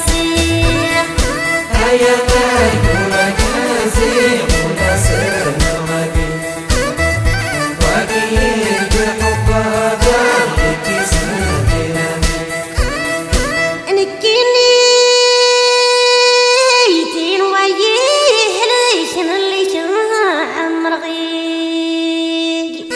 غراسي هيا مالك ونسي ونسر نغني وأكيد بحبها دارك سنتنا نكيني تين وياه ليشن اللي عمر غيق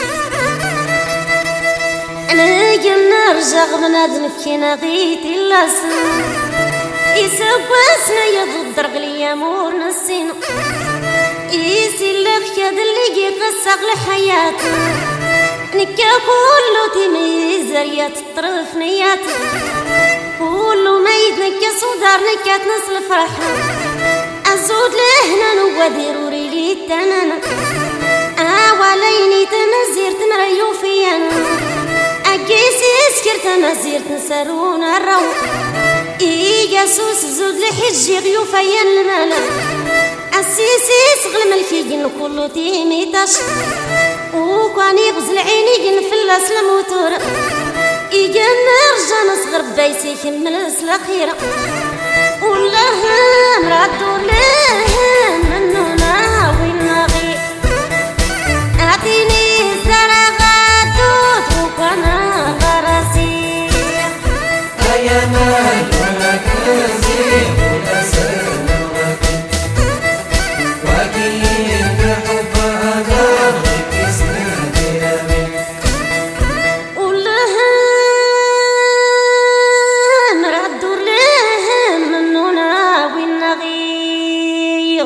أنا جمنا رجع بنادم كينا غيت اللاسن يسواسنا يضد رجلي امور نسينا يسي اللخيا اللي قصق لحياتنا نكا كله تميز ريات الطرف نياتنا كله ميت نكا صدار نكا تنس الفرح الزود لهنا نودير وريلي التنانا وليني تمزير تمريو فيانا أكيسي سكرت مزير تنسرون الروح ياسوس زود لحجي غيوفيا المالا السيسي صغل ملكي كله تيمي تاش وكاني غزل عيني جنفلاس الموتور يجن رجع نصغر بايسي كمل الأخيرة والله مرادو لهم منو ناوي نغي أعطيني زرغات وكوانا غراسي هيا مالك ونسي ونسر نغني وأكيد بحبها دارك سنتنا والله مرادو لهم منو ناوي نغي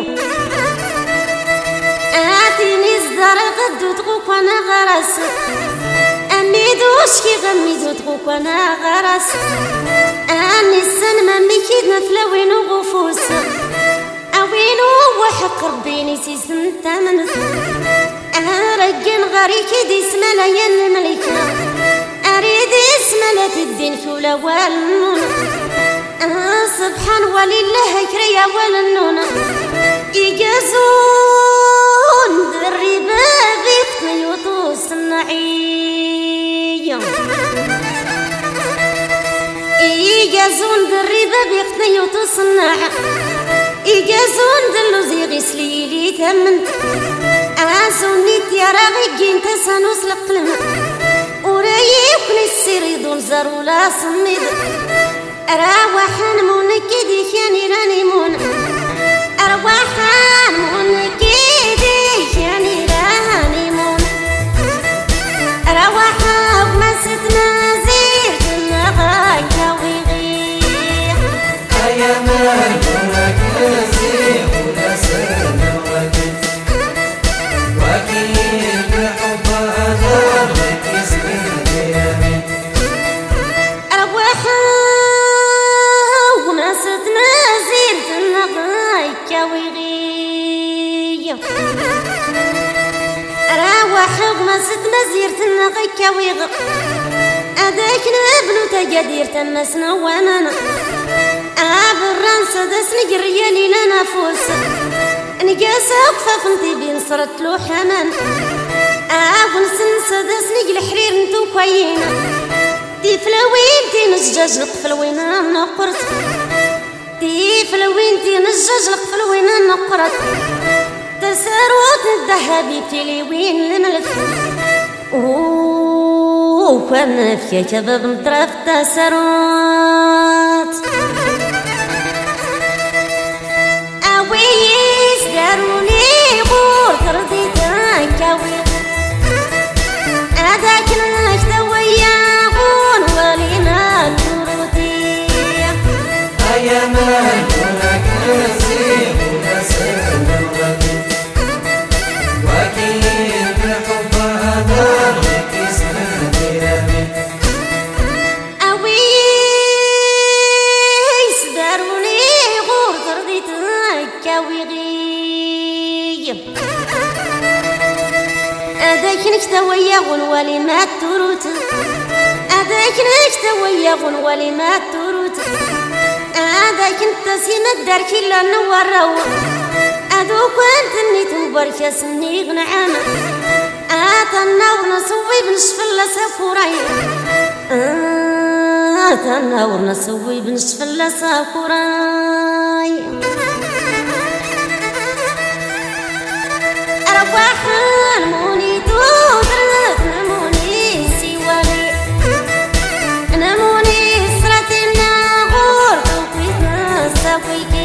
أعطيني زرغات وكوانا غراسي أميدوش كي غميدو تغوك وانا غرس أني السن ما ميكيدنا فلاوين وغفوس أوين وحق ربيني سيسن تامن أرقن غريكي دي اسمالا يا الملكة أريد اسمالا تدين كولا والنون سبحان ولله كريا والنون يجازون دري بابي ختني وطوس النعيم يجازون دريبة بيقتني وتصنع يجازون دلو زيغي سليلي ثمنت عاسوني تيارا غيقين تسانوس القلم ورايقني السير يدون زارولا صميد رواحان منكدي كاني راني مون رواحان منكدي كاني راني مون رواحان ومستنا زير تنغاك ويغير هيا مالك ونسي ونسر نغني وأكيد بحبها دارك سنتنا رواحان ومستنا زير تنغاك ويغير رواحان ومستنا زير تنغاك ويغير أداك نبنو تقدير تمسنا وانانا أبران سدسني قريالي لنا فوس نقاسا وقفافنتي بين صرت له حمان أبن سن سدسني الحرير نتو كوينا دي فلوين تي نجاج القفل وين نقرت دي فلوين تي نجاج القفل وين نقرت تساروت الذهبي في وين الملف وكان في كباب مطرف تسرات أويس داروني غور ترضي تنكوي أداك نشتا وياغون ولينا تروتي هيا مالك ونسي ونسر نغني وأكيد بحبها دارك سنتنا أويس داروني غور ترضي تنكوي غيب أداك نشتا وياغون ولي ما تروت أداك نشتا وياغون ولي ما تروت أداك انت سيما الدار كلا نورو أدوك أنت النيت مباركة سني غنعانا أتنا ونصوي بنشف الله سفوري تناور نسوي بنشف الساكوراي أرواح الموني تودرت نموني سوالي نموني سرتنا غور توقيتنا ساوي